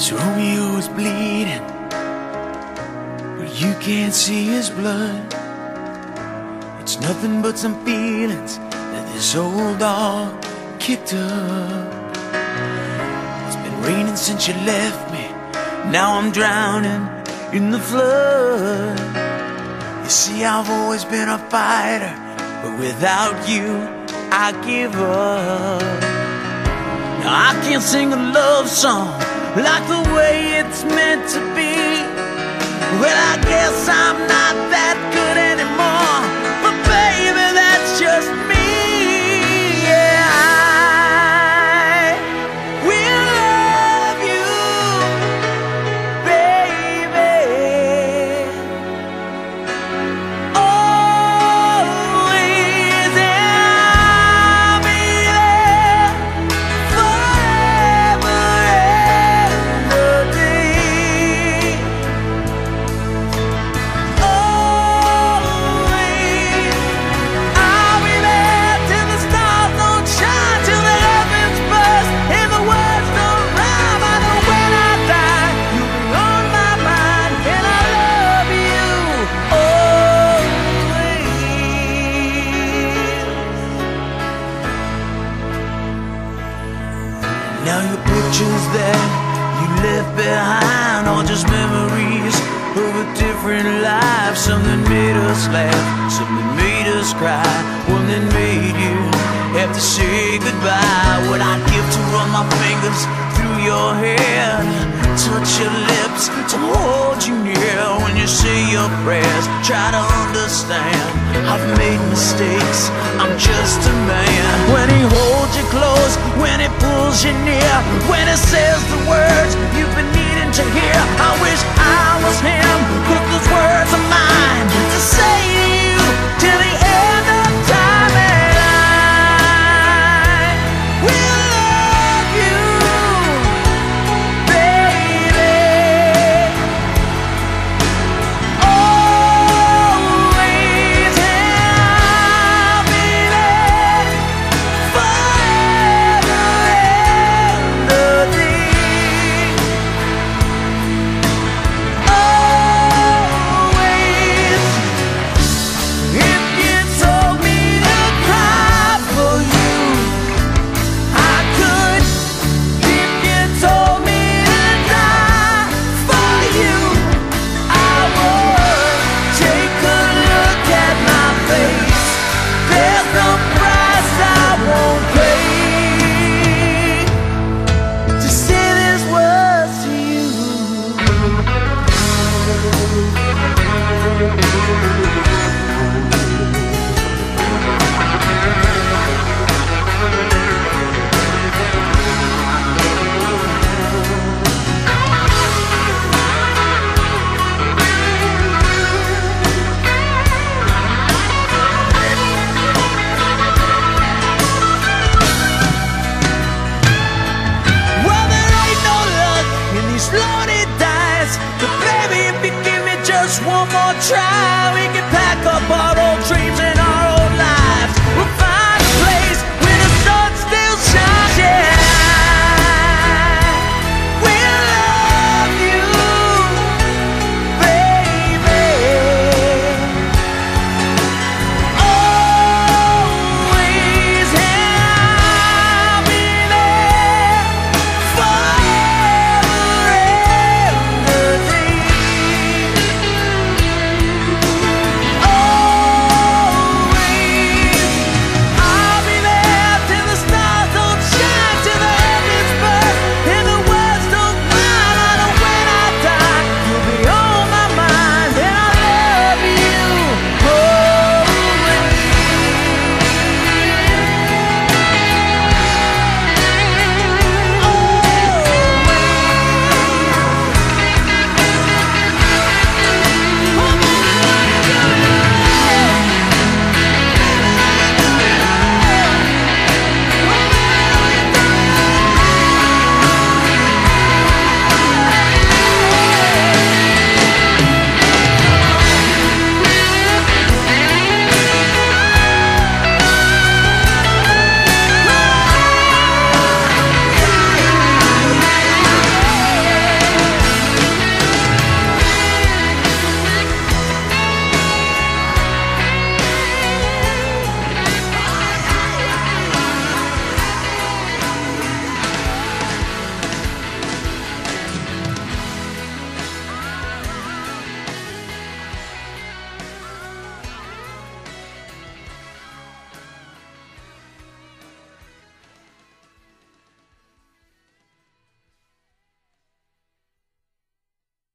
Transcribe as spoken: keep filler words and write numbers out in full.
Romeo is bleeding, but you can't see his blood. It's nothing but some feelings that this old dog kicked up. It's been raining since you left me, now I'm drowning in the flood. You see, I've always been a fighter, but without you, I give up. Now I can't sing a love song like the way it's meant to be. Well, I guess I'm not that good anymore, but baby, that's just me. Yeah, I will love you, baby, always, and I'll be there forever and a day. Always, I'll be there till the stars don't shine, till the heavens burst and the words don't rhyme. I know when I die, you'll be on my mind, and I love you always. Now your pictures that you left behind are just memories of a different life. Something made us laugh, something made us cry, one that made you have to say goodbye. What I'd give to run my fingers through your hair, touch your lips, to hold you near when you say your prayers. Try to understand, I've made mistakes, I'm just a man. When he holds you close, when he pulls you near, when he says the words you've been needing to hear,